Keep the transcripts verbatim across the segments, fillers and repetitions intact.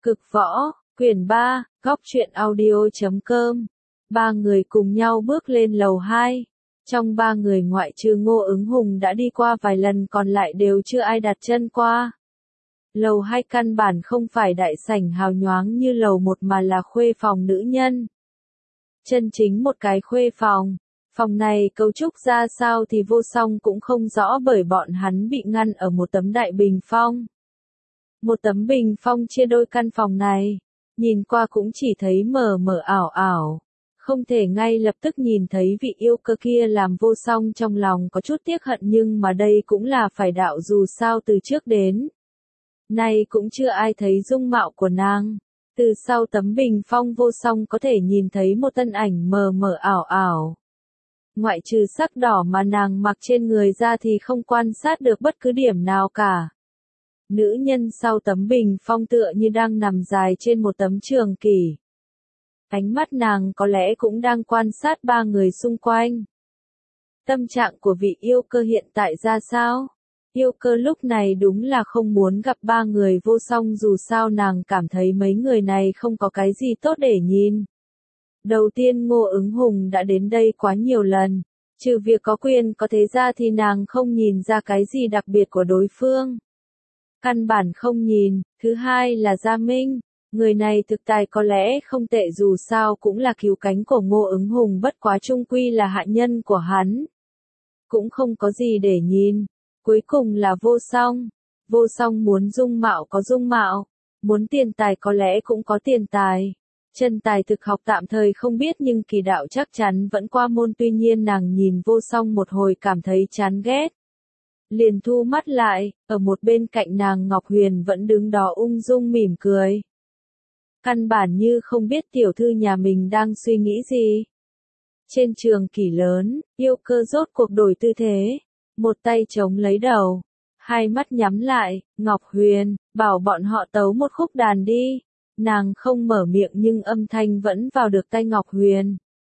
Cực võ, quyển ba, góc truyện audio chấm com. Ba người cùng nhau bước lên lầu hai. Trong ba người ngoại trừ Ngô Ứng Hùng đã đi qua vài lần, còn lại đều chưa ai đặt chân qua. Lầu hai căn bản không phải đại sảnh hào nhoáng như lầu một mà là khuê phòng nữ nhân. Chân chính một cái khuê phòng. Phòng này cấu trúc ra sao thì Vô Song cũng không rõ, bởi bọn hắn bị ngăn ở một tấm đại bình phong. Một tấm bình phong chia đôi căn phòng này, nhìn qua cũng chỉ thấy mờ mờ ảo ảo, không thể ngay lập tức nhìn thấy vị yêu cơ kia, làm Vô Song trong lòng có chút tiếc hận, nhưng mà đây cũng là phải đạo, dù sao từ trước đến nay cũng chưa ai thấy dung mạo của nàng. Từ sau tấm bình phong Vô Song có thể nhìn thấy một thân ảnh mờ mờ ảo ảo. Ngoại trừ sắc đỏ mà nàng mặc trên người ra thì không quan sát được bất cứ điểm nào cả. Nữ nhân sau tấm bình phong tựa như đang nằm dài trên một tấm trường kỷ. Ánh mắt nàng có lẽ cũng đang quan sát ba người xung quanh. Tâm trạng của vị yêu cơ hiện tại ra sao? Yêu cơ lúc này đúng là không muốn gặp ba người Vô Song, dù sao nàng cảm thấy mấy người này không có cái gì tốt để nhìn. Đầu tiên Ngô Ứng Hùng đã đến đây quá nhiều lần, trừ việc có quyền có thế ra thì nàng không nhìn ra cái gì đặc biệt của đối phương. Căn bản không nhìn. Thứ hai là Gia Minh, người này thực tài có lẽ không tệ, dù sao cũng là cứu cánh của Ngô Ứng Hùng, bất quá chung quy là hạ nhân của hắn. Cũng không có gì để nhìn. Cuối cùng là Vô Song. Vô Song muốn dung mạo có dung mạo, muốn tiền tài có lẽ cũng có tiền tài. Chân tài thực học tạm thời không biết, nhưng kỳ đạo chắc chắn vẫn qua môn, tuy nhiên nàng nhìn Vô Song một hồi cảm thấy chán ghét. Liền thu mắt lại, ở một bên cạnh nàng Ngọc Huyền vẫn đứng đó ung dung mỉm cười. Căn bản như không biết tiểu thư nhà mình đang suy nghĩ gì. Trên trường kỷ lớn, yêu cơ rốt cuộc đổi tư thế, một tay chống lấy đầu, hai mắt nhắm lại. Ngọc Huyền, bảo bọn họ tấu một khúc đàn đi. Nàng không mở miệng nhưng âm thanh vẫn vào được tay Ngọc Huyền.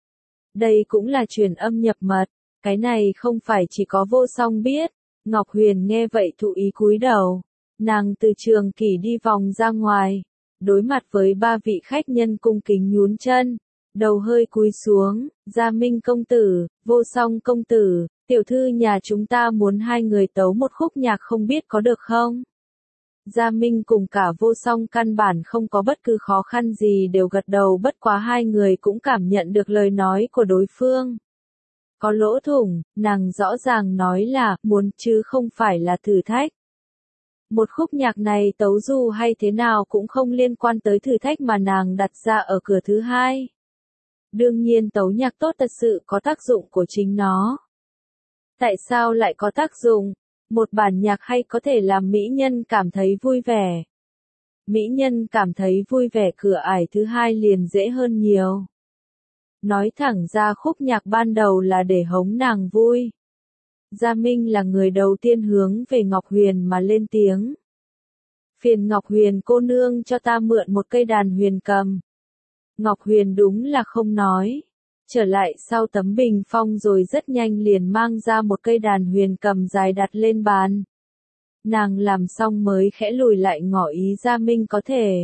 Đây cũng là truyền âm nhập mật, cái này không phải chỉ có Vô Song biết. Ngọc Huyền nghe vậy thụ ý cúi đầu. Nàng từ trường kỷ đi vòng ra ngoài, đối mặt với ba vị khách nhân cung kính nhún chân, đầu hơi cúi xuống. Gia Minh công tử, Vô Song công tử, tiểu thư nhà chúng ta muốn hai người tấu một khúc nhạc, không biết có được không? Gia Minh cùng cả Vô Song căn bản không có bất cứ khó khăn gì đều gật đầu, bất quá hai người cũng cảm nhận được lời nói của đối phương có lỗ thủng. Nàng rõ ràng nói là muốn chứ không phải là thử thách. Một khúc nhạc này tấu dù hay thế nào cũng không liên quan tới thử thách mà nàng đặt ra ở cửa thứ hai. Đương nhiên tấu nhạc tốt thật sự có tác dụng của chính nó. Tại sao lại có tác dụng? Một bản nhạc hay có thể làm mỹ nhân cảm thấy vui vẻ. Mỹ nhân cảm thấy vui vẻ, cửa ải thứ hai liền dễ hơn nhiều. Nói thẳng ra khúc nhạc ban đầu là để hống nàng vui. Gia Minh là người đầu tiên hướng về Ngọc Huyền mà lên tiếng. Phiền Ngọc Huyền cô nương cho ta mượn một cây đàn huyền cầm. Ngọc Huyền đúng là không nói. Trở lại sau tấm bình phong rồi rất nhanh liền mang ra một cây đàn huyền cầm dài đặt lên bàn. Nàng làm xong mới khẽ lùi lại ngỏ ý Gia Minh có thể.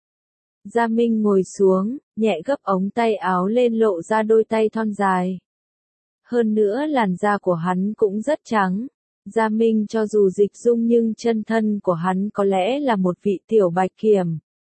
Gia Minh ngồi xuống, nhẹ gấp ống tay áo lên lộ ra đôi tay thon dài. Hơn nữa làn da của hắn cũng rất trắng. Gia Minh cho dù dịch dung nhưng chân thân của hắn có lẽ là một vị tiểu bạch kiểm.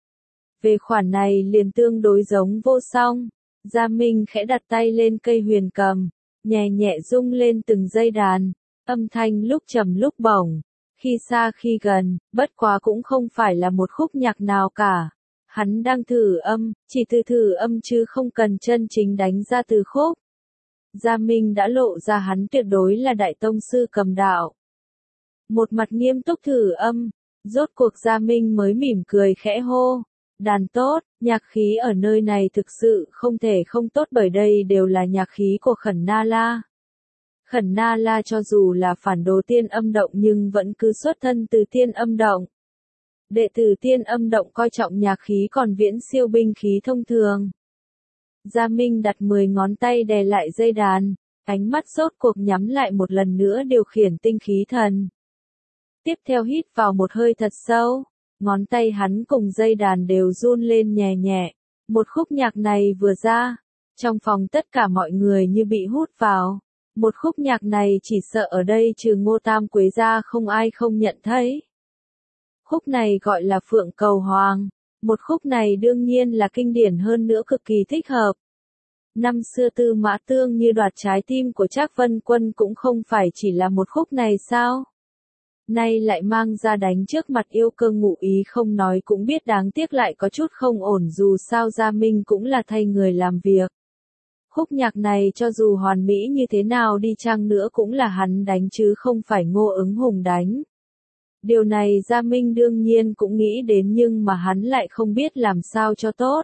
Về khoản này liền tương đối giống Vô Song. Gia Minh khẽ đặt tay lên cây huyền cầm, nhẹ nhẹ rung lên từng dây đàn, âm thanh lúc trầm lúc bổng, khi xa khi gần, bất quá cũng không phải là một khúc nhạc nào cả. Hắn đang thử âm, chỉ từ thử âm chứ không cần chân chính đánh ra từ khúc. Gia Minh đã lộ ra hắn tuyệt đối là đại tông sư cầm đạo. Một mặt nghiêm túc thử âm, rốt cuộc Gia Minh mới mỉm cười khẽ hô. Đàn tốt, nhạc khí ở nơi này thực sự không thể không tốt, bởi đây đều là nhạc khí của Khẩn Na La. Khẩn Na La cho dù là phản đồ tiên âm động nhưng vẫn cứ xuất thân từ tiên âm động. Đệ tử tiên âm động coi trọng nhạc khí còn viễn siêu binh khí thông thường. Gia Minh đặt mười ngón tay đè lại dây đàn, ánh mắt rốt cuộc nhắm lại một lần nữa điều khiển tinh khí thần. Tiếp theo hít vào một hơi thật sâu. ngón tay hắn cùng dây đàn đều run lên nhẹ nhẹ. Một khúc nhạc này vừa ra, trong phòng tất cả mọi người như bị hút vào. Một khúc nhạc này chỉ sợ ở đây trừ Ngô Tam Quế ra không ai không nhận thấy. Khúc này gọi là Phượng Cầu Hoàng. Một khúc này đương nhiên là kinh điển hơn nữa cực kỳ thích hợp. Năm xưa Tư Mã Tương như đoạt trái tim của Trác Vân Quân cũng không phải chỉ là một khúc này sao? Nay lại mang ra đánh trước mặt Yêu Cơ ngụ ý không nói cũng biết đáng tiếc lại có chút không ổn dù sao Gia Minh cũng là thay người làm việc. Khúc nhạc này cho dù hoàn mỹ như thế nào đi chăng nữa cũng là hắn đánh chứ không phải Ngô Ứng Hùng đánh. Điều này Gia Minh đương nhiên cũng nghĩ đến nhưng mà hắn lại không biết làm sao cho tốt.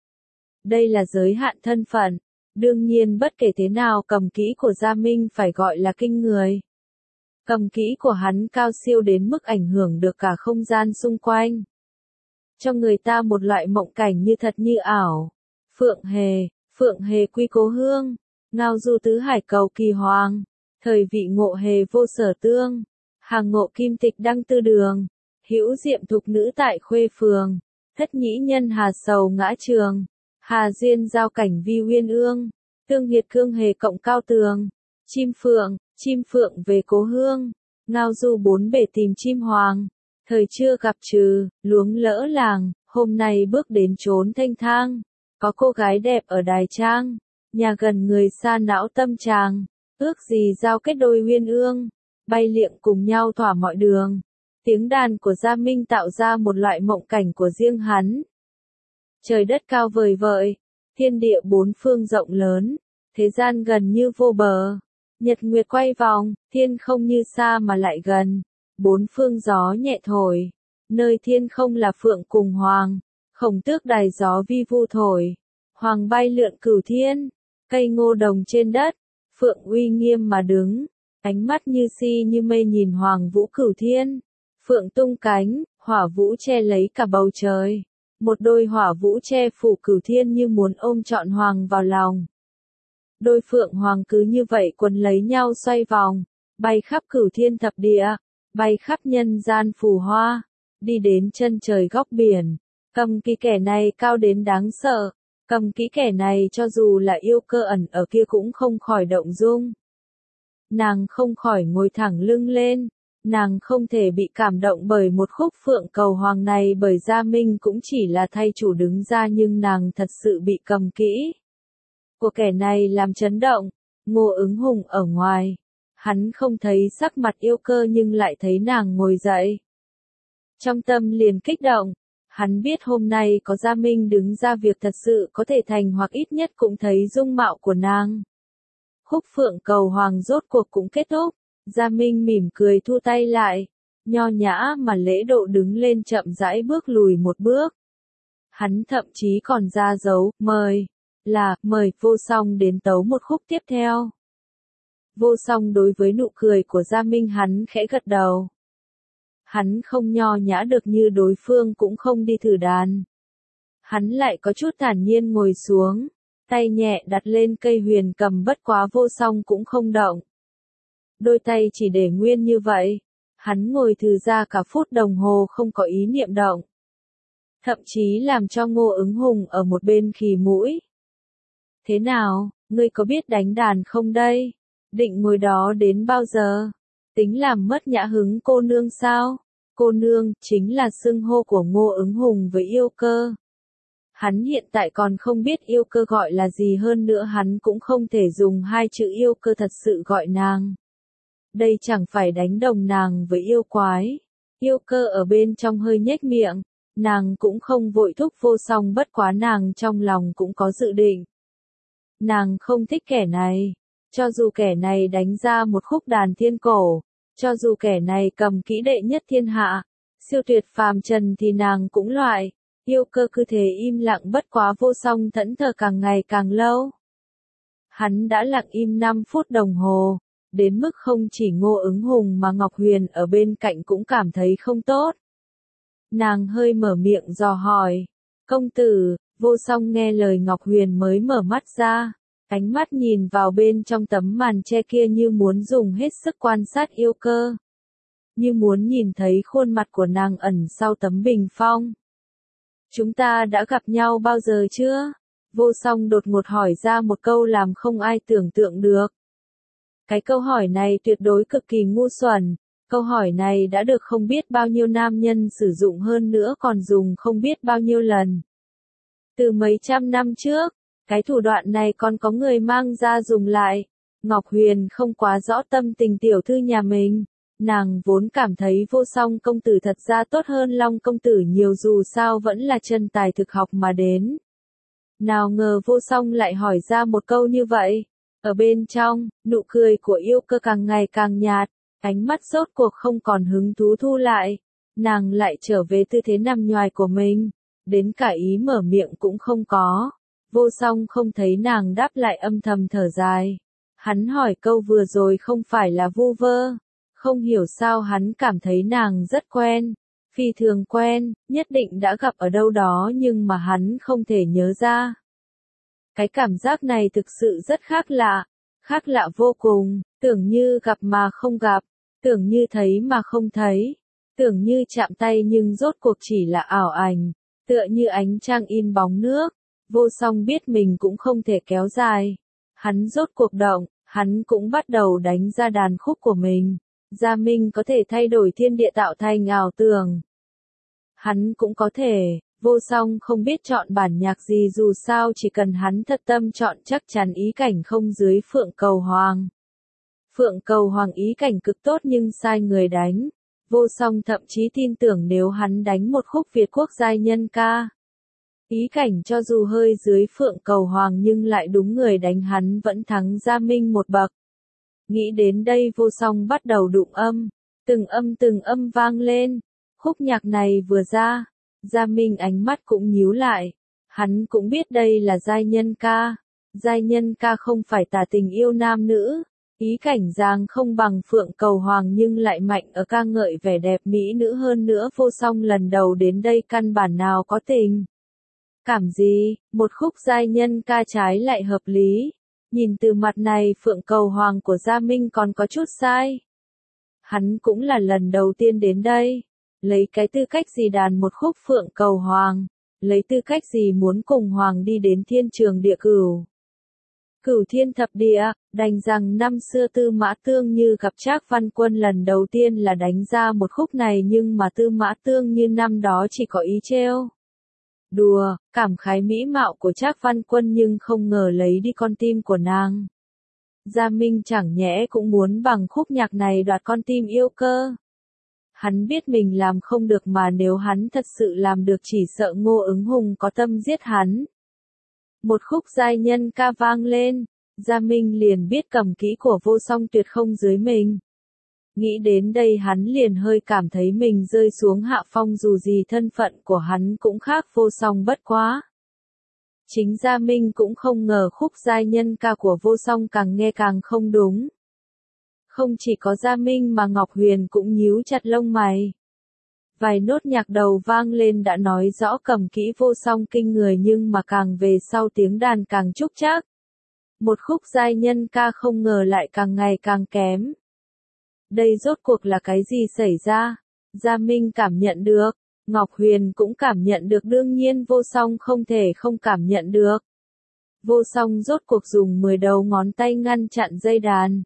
Đây là giới hạn thân phận. Đương nhiên bất kể thế nào cầm kỹ của Gia Minh phải gọi là kinh người. Cầm kỹ của hắn cao siêu đến mức ảnh hưởng được cả không gian xung quanh. Cho người ta một loại mộng cảnh như thật như ảo. Phượng Hề, Phượng Hề quy cố hương, ngao du tứ hải cầu kỳ hoàng, thời vị ngộ hề vô sở tương, hàng ngộ kim tịch đăng tư đường, hữu diệm thục nữ tại khuê phường, thất nhĩ nhân hà sầu ngã trường, hà duyên giao cảnh vi uyên ương, tương hiệt cương hề cộng cao tường, chim phượng, chim phượng về cố hương, ngao du bốn bể tìm chim hoàng, thời chưa gặp trừ, luống lỡ làng, hôm nay bước đến chốn thanh thang, có cô gái đẹp ở đài trang, nhà gần người xa não tâm tràng, ước gì giao kết đôi uyên ương, bay liệng cùng nhau thỏa mọi đường. Tiếng đàn của Gia Minh tạo ra một loại mộng cảnh của riêng hắn. Trời đất cao vời vợi, thiên địa bốn phương rộng lớn, thế gian gần như vô bờ. Nhật nguyệt quay vòng, thiên không như xa mà lại gần, bốn phương gió nhẹ thổi, nơi thiên không là phượng cùng hoàng, khổng tước đài gió vi vu thổi, hoàng bay lượn cửu thiên, cây ngô đồng trên đất, phượng uy nghiêm mà đứng, ánh mắt như si như mây nhìn hoàng vũ cửu thiên, phượng tung cánh, hỏa vũ che lấy cả bầu trời, một đôi hỏa vũ che phủ cửu thiên như muốn ôm trọn hoàng vào lòng. Đôi phượng hoàng cứ như vậy quấn lấy nhau xoay vòng, bay khắp cửu thiên thập địa, bay khắp nhân gian phù hoa, đi đến chân trời góc biển. Cầm kỹ kẻ này cao đến đáng sợ, cầm kỹ kẻ này cho dù là Yêu Cơ ẩn ở kia cũng không khỏi động dung. Nàng không khỏi ngồi thẳng lưng lên, nàng không thể bị cảm động bởi một khúc Phượng Cầu Hoàng này bởi Gia Minh cũng chỉ là thay chủ đứng ra nhưng nàng thật sự bị cầm kỹ. Của kẻ này làm chấn động, Ngô Ứng Hùng ở ngoài, hắn không thấy sắc mặt Yêu Cơ nhưng lại thấy nàng ngồi dậy. Trong tâm liền kích động, hắn biết hôm nay có Gia Minh đứng ra việc thật sự có thể thành hoặc ít nhất cũng thấy dung mạo của nàng. Khúc Phượng Cầu Hoàng rốt cuộc cũng kết thúc, Gia Minh mỉm cười thu tay lại, nho nhã mà lễ độ đứng lên chậm rãi bước lùi một bước. Hắn thậm chí còn ra dấu, mời, là, mời Vô Song đến tấu một khúc tiếp theo. Vô Song đối với nụ cười của Gia Minh hắn khẽ gật đầu. Hắn không nho nhã được như đối phương cũng không đi thử đàn. Hắn lại có chút thản nhiên ngồi xuống, tay nhẹ đặt lên cây huyền cầm bất quá Vô Song cũng không động. Đôi tay chỉ để nguyên như vậy, hắn ngồi thử ra cả phút đồng hồ không có ý niệm động. Thậm chí làm cho Ngô Ứng Hùng ở một bên khì mũi. Thế nào, ngươi có biết đánh đàn không đây? Định ngồi đó đến bao giờ? Tính làm mất nhã hứng cô nương sao? Cô nương, chính là xưng hô của Ngô Ứng Hùng với Yêu Cơ. Hắn hiện tại còn không biết Yêu Cơ gọi là gì hơn nữa hắn cũng không thể dùng hai chữ Yêu Cơ thật sự gọi nàng. Đây chẳng phải đánh đồng nàng với yêu quái. Yêu Cơ ở bên trong hơi nhếch miệng, nàng cũng không vội thúc Vô Song bất quá nàng trong lòng cũng có dự định. Nàng không thích kẻ này, cho dù kẻ này đánh ra một khúc đàn thiên cổ, cho dù kẻ này cầm kỹ đệ nhất thiên hạ, siêu tuyệt phàm trần thì nàng cũng loại. Yêu Cơ cứ thế im lặng bất quá Vô Song thẫn thờ càng ngày càng lâu. Hắn đã lặng im năm phút đồng hồ, đến mức không chỉ Ngô Ứng Hùng mà Ngọc Huyền ở bên cạnh cũng cảm thấy không tốt. Nàng hơi mở miệng dò hỏi, công tử. Vô Song nghe lời Ngọc Huyền mới mở mắt ra, ánh mắt nhìn vào bên trong tấm màn che kia như muốn dùng hết sức quan sát Yêu Cơ. như muốn nhìn thấy khuôn mặt của nàng ẩn sau tấm bình phong. Chúng ta đã gặp nhau bao giờ chưa? Vô Song đột ngột hỏi ra một câu làm không ai tưởng tượng được. Cái câu hỏi này tuyệt đối cực kỳ ngu xuẩn. Câu hỏi này đã được không biết bao nhiêu nam nhân sử dụng hơn nữa còn dùng không biết bao nhiêu lần. Từ mấy trăm năm trước, cái thủ đoạn này còn có người mang ra dùng lại. Ngọc Huyền không quá rõ tâm tình tiểu thư nhà mình. Nàng vốn cảm thấy Vô Song công tử thật ra tốt hơn Long công tử nhiều dù sao vẫn là chân tài thực học mà đến. Nào ngờ Vô Song lại hỏi ra một câu như vậy. Ở bên trong, nụ cười của yêu cơ càng ngày càng nhạt, ánh mắt rốt cuộc không còn hứng thú thu lại. Nàng lại trở về tư thế nằm nhoài của mình, đến cả ý mở miệng cũng không có. Vô Song không thấy nàng đáp lại âm thầm thở dài. Hắn hỏi câu vừa rồi không phải là vu vơ. Không hiểu sao hắn cảm thấy nàng rất quen, phi thường quen, nhất định đã gặp ở đâu đó nhưng mà hắn không thể nhớ ra. Cái cảm giác này thực sự rất khác lạ, khác lạ vô cùng, tưởng như gặp mà không gặp, tưởng như thấy mà không thấy, tưởng như chạm tay nhưng rốt cuộc chỉ là ảo ảnh, tựa như ánh trăng in bóng nước. Vô Song biết mình cũng không thể kéo dài. Hắn rốt cuộc động, hắn cũng bắt đầu đánh ra đàn khúc của mình. Gia Minh có thể thay đổi thiên địa tạo thành ảo tưởng. Hắn cũng có thể, Vô Song không biết chọn bản nhạc gì dù sao chỉ cần hắn thật tâm chọn chắc chắn ý cảnh không dưới Phượng Cầu Hoàng. Phượng Cầu Hoàng ý cảnh cực tốt nhưng sai người đánh. Vô Song thậm chí tin tưởng nếu hắn đánh một khúc Việt quốc giai nhân ca. Ý cảnh cho dù hơi dưới Phượng Cầu Hoàng nhưng lại đúng người đánh hắn vẫn thắng Gia Minh một bậc. Nghĩ đến đây Vô Song bắt đầu đụng âm, từng âm từng âm vang lên. Khúc nhạc này vừa ra, Gia Minh ánh mắt cũng nhíu lại. Hắn cũng biết đây là giai nhân ca. Giai nhân ca không phải tả tình yêu nam nữ. Ý cảnh giang không bằng Phượng Cầu Hoàng nhưng lại mạnh ở ca ngợi vẻ đẹp mỹ nữ hơn nữa. Vô Song lần đầu đến đây căn bản nào có tình cảm gì, một khúc giai nhân ca trái lại hợp lý. Nhìn từ mặt này Phượng Cầu Hoàng của Gia Minh còn có chút sai. Hắn cũng là lần đầu tiên đến đây. Lấy cái tư cách gì đàn một khúc Phượng Cầu Hoàng? Lấy tư cách gì muốn cùng Hoàng đi đến thiên trường địa cửu? Cửu thiên thập địa, đành rằng năm xưa Tư Mã Tương Như gặp Trác Văn Quân lần đầu tiên là đánh ra một khúc này nhưng mà Tư Mã Tương Như năm đó chỉ có ý trêu đùa, cảm khái mỹ mạo của Trác Văn Quân nhưng không ngờ lấy đi con tim của nàng. Gia Minh chẳng nhẽ cũng muốn bằng khúc nhạc này đoạt con tim yêu cơ. Hắn biết mình làm không được mà nếu hắn thật sự làm được chỉ sợ Ngô Ứng Hùng có tâm giết hắn. Một khúc giai nhân ca vang lên, Gia Minh liền biết cầm kỹ của Vô Song tuyệt không dưới mình. Nghĩ đến đây hắn liền hơi cảm thấy mình rơi xuống hạ phong dù gì thân phận của hắn cũng khác Vô Song bất quá. Chính Gia Minh cũng không ngờ khúc giai nhân ca của Vô Song càng nghe càng không đúng. Không chỉ có Gia Minh mà Ngọc Huyền cũng nhíu chặt lông mày. Vài nốt nhạc đầu vang lên đã nói rõ cầm kỹ Vô Song kinh người nhưng mà càng về sau tiếng đàn càng trúc trác. Một khúc giai nhân ca không ngờ lại càng ngày càng kém. Đây rốt cuộc là cái gì xảy ra? Gia Minh cảm nhận được, Ngọc Huyền cũng cảm nhận được đương nhiên Vô Song không thể không cảm nhận được. Vô Song rốt cuộc dùng mười đầu ngón tay ngăn chặn dây đàn.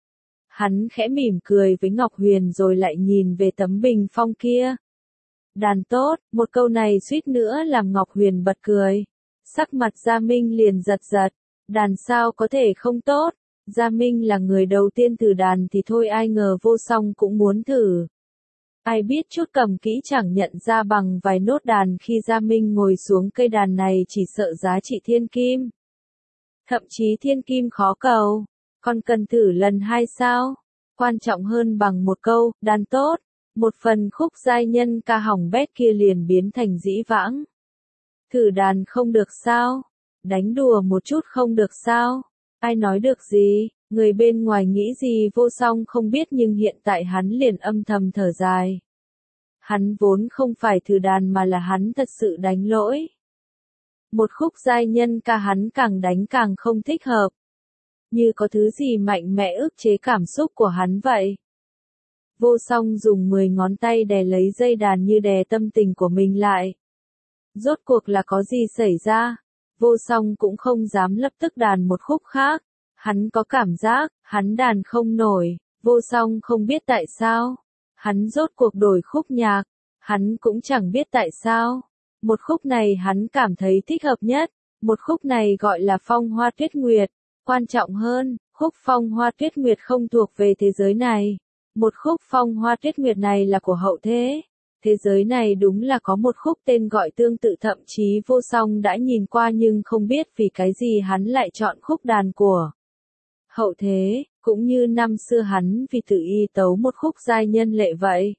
Hắn khẽ mỉm cười với Ngọc Huyền rồi lại nhìn về tấm bình phong kia. Đàn tốt, một câu này suýt nữa làm Ngọc Huyền bật cười. Sắc mặt Gia Minh liền giật giật, đàn sao có thể không tốt. Gia Minh là người đầu tiên thử đàn thì thôi ai ngờ Vô Song cũng muốn thử. Ai biết chút cầm kỹ chẳng nhận ra bằng vài nốt đàn khi Gia Minh ngồi xuống cây đàn này chỉ sợ giá trị thiên kim. Thậm chí thiên kim khó cầu, còn cần thử lần hai sao? Quan trọng hơn bằng một câu, đàn tốt, một phần khúc giai nhân ca hỏng bét kia liền biến thành dĩ vãng. Thử đàn không được sao? Đánh đùa một chút không được sao? Ai nói được gì, người bên ngoài nghĩ gì Vô Song không biết nhưng hiện tại hắn liền âm thầm thở dài. Hắn vốn không phải thử đàn mà là hắn thật sự đánh lỗi. Một khúc giai nhân ca hắn càng đánh càng không thích hợp. Như có thứ gì mạnh mẽ ức chế cảm xúc của hắn vậy. Vô Song dùng mười ngón tay đè lấy dây đàn như đè tâm tình của mình lại. Rốt cuộc là có gì xảy ra? Vô Song cũng không dám lập tức đàn một khúc khác. Hắn có cảm giác, hắn đàn không nổi. Vô Song không biết tại sao. Hắn rốt cuộc đổi khúc nhạc. Hắn cũng chẳng biết tại sao. Một khúc này hắn cảm thấy thích hợp nhất. Một khúc này gọi là Phong Hoa Tuyết Nguyệt. Quan trọng hơn, khúc Phong Hoa Tuyết Nguyệt không thuộc về thế giới này. Một khúc Phong Hoa Tuyết Nguyệt này là của hậu thế. Thế giới này đúng là có một khúc tên gọi tương tự, thậm chí Vô Song đã nhìn qua nhưng không biết vì cái gì hắn lại chọn khúc đàn của hậu thế, cũng như năm xưa hắn vì tự y tấu một khúc giai nhân lệ vậy.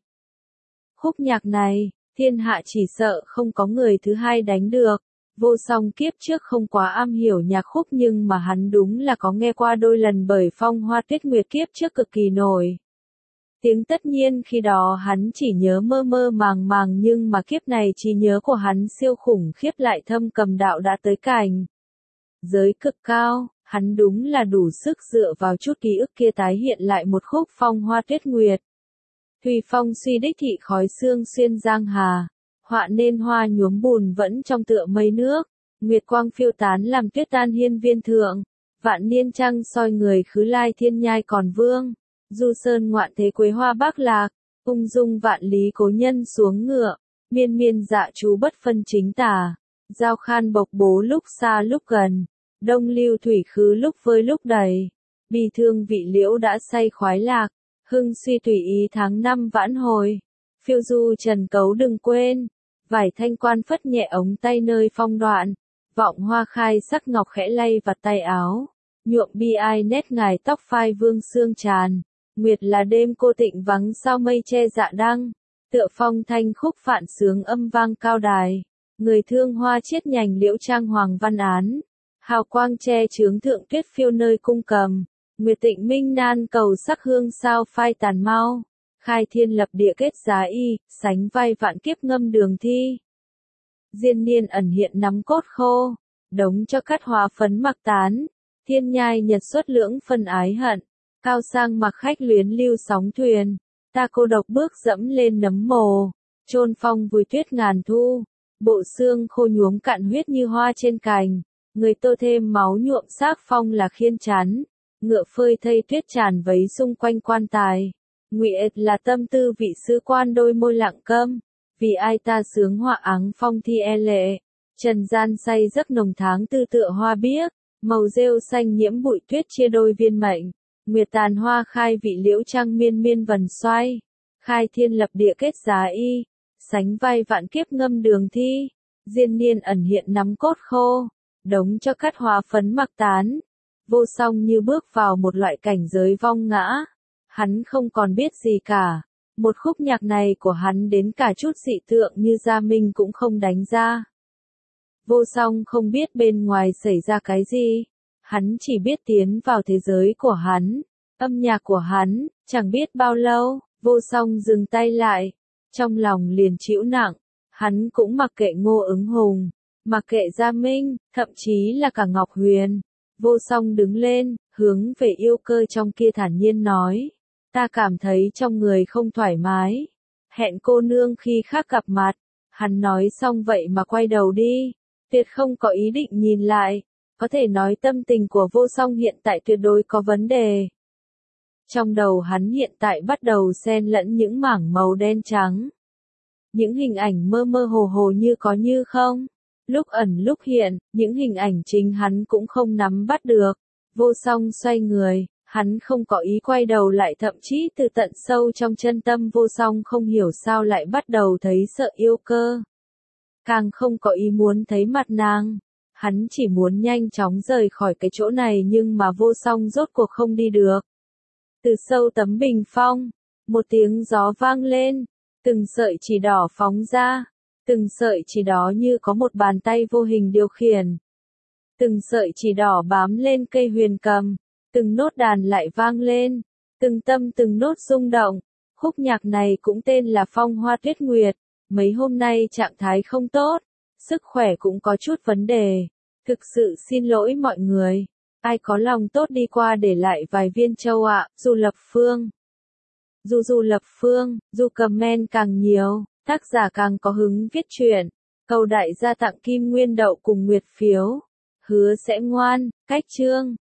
Khúc nhạc này, thiên hạ chỉ sợ không có người thứ hai đánh được. Vô Song kiếp trước không quá am hiểu nhạc khúc nhưng mà hắn đúng là có nghe qua đôi lần, bởi Phong Hoa Tuyết Nguyệt kiếp trước cực kỳ nổi tiếng, tất nhiên khi đó hắn chỉ nhớ mơ mơ màng màng, nhưng mà kiếp này trí nhớ của hắn siêu khủng khiếp, lại thâm cầm đạo đã tới cảnh giới cực cao. Hắn đúng là đủ sức dựa vào chút ký ức kia tái hiện lại một khúc Phong Hoa Tuyết Nguyệt. Thùy phong suy đích thị khói sương xuyên giang hà, họa nên hoa nhuốm bùn vẫn trong tựa mây nước, nguyệt quang phiêu tán làm tuyết tan hiên viên thượng, vạn niên trăng soi người khứ lai thiên nhai còn vương, du sơn ngoạn thế quế hoa bác lạc, ung dung vạn lý cố nhân xuống ngựa, miên miên dạ chú bất phân chính tà, giao khan bộc bố lúc xa lúc gần, đông lưu thủy khứ lúc vơi lúc đầy, bi thương vị liễu đã say khoái lạc, hưng suy tùy ý tháng năm vãn hồi, phiêu du trần cấu đừng quên, vải thanh quan phất nhẹ ống tay nơi phong đoạn, vọng hoa khai sắc ngọc khẽ lay vặt tay áo, nhuộm bi ai nét ngài tóc phai vương xương tràn, nguyệt là đêm cô tịnh vắng sao mây che dạ đăng, tựa phong thanh khúc phạn sướng âm vang cao đài, người thương hoa chiết nhành liễu trang hoàng văn án, hào quang che chướng thượng tuyết phiêu nơi cung cầm. Nguyệt tịnh minh nan cầu sắc hương sao phai tàn mau, khai thiên lập địa kết giá y, sánh vai vạn kiếp ngâm đường thi. Diên niên ẩn hiện nắm cốt khô, đống cho cắt hóa phấn mặc tán, thiên nhai nhật xuất lưỡng phân ái hận, cao sang mặc khách luyến lưu sóng thuyền, ta cô độc bước dẫm lên nấm mồ, chôn phong vùi tuyết ngàn thu, bộ xương khô nhuốm cạn huyết như hoa trên cành, người tô thêm máu nhuộm xác phong là khiên chắn. Ngựa phơi thây tuyết tràn vấy xung quanh quan tài, nguyệt là tâm tư vị sứ quan đôi môi lặng câm, vì ai ta sướng họa áng phong thi e lệ, trần gian say giấc nồng tháng tư tựa hoa biếc, màu rêu xanh nhiễm bụi tuyết chia đôi viên mệnh, nguyệt tàn hoa khai vị liễu trăng miên miên vần xoay, khai thiên lập địa kết giá y, sánh vai vạn kiếp ngâm đường thi, diên niên ẩn hiện nắm cốt khô, đống cho cắt hóa phấn mặc tán. Vô Song như bước vào một loại cảnh giới vong ngã. Hắn không còn biết gì cả. Một khúc nhạc này của hắn đến cả chút dị tượng như Gia Minh cũng không đánh ra. Vô Song không biết bên ngoài xảy ra cái gì. Hắn chỉ biết tiến vào thế giới của hắn. Âm nhạc của hắn, chẳng biết bao lâu, Vô Song dừng tay lại. Trong lòng liền chịu nặng. Hắn cũng mặc kệ Ngô Ứng Hùng, mặc kệ Gia Minh, thậm chí là cả Ngọc Huyền. Vô Song đứng lên, hướng về yêu cơ trong kia thản nhiên nói. Ta cảm thấy trong người không thoải mái. Hẹn cô nương khi khác gặp mặt. Hắn nói xong vậy mà quay đầu đi. Tuyệt không có ý định nhìn lại. Có thể nói tâm tình của Vô Song hiện tại tuyệt đối có vấn đề. Trong đầu hắn hiện tại bắt đầu xen lẫn những mảng màu đen trắng. Những hình ảnh mơ mơ hồ hồ như có như không. Lúc ẩn lúc hiện, những hình ảnh chính hắn cũng không nắm bắt được. Vô Song xoay người, hắn không có ý quay đầu lại, thậm chí từ tận sâu trong chân tâm Vô Song không hiểu sao lại bắt đầu thấy sợ yêu cơ. Càng không có ý muốn thấy mặt nàng. Hắn chỉ muốn nhanh chóng rời khỏi cái chỗ này nhưng mà Vô Song rốt cuộc không đi được. Từ sâu tấm bình phong, một tiếng gió vang lên, từng sợi chỉ đỏ phóng ra. Từng sợi chỉ đó như có một bàn tay vô hình điều khiển. Từng sợi chỉ đỏ bám lên cây huyền cầm. Từng nốt đàn lại vang lên. Từng tâm từng nốt rung động. Khúc nhạc này cũng tên là Phong Hoa Tuyết Nguyệt. Mấy hôm nay trạng thái không tốt. Sức khỏe cũng có chút vấn đề. Thực sự xin lỗi mọi người. Ai có lòng tốt đi qua để lại vài viên châu ạ, Du Lập Phương. Dù dù lập phương, dù comment càng nhiều, tác giả càng có hứng viết truyện. Cầu đại gia tặng Kim Nguyên Đậu cùng Nguyệt phiếu. Hứa sẽ ngoan, cách chương.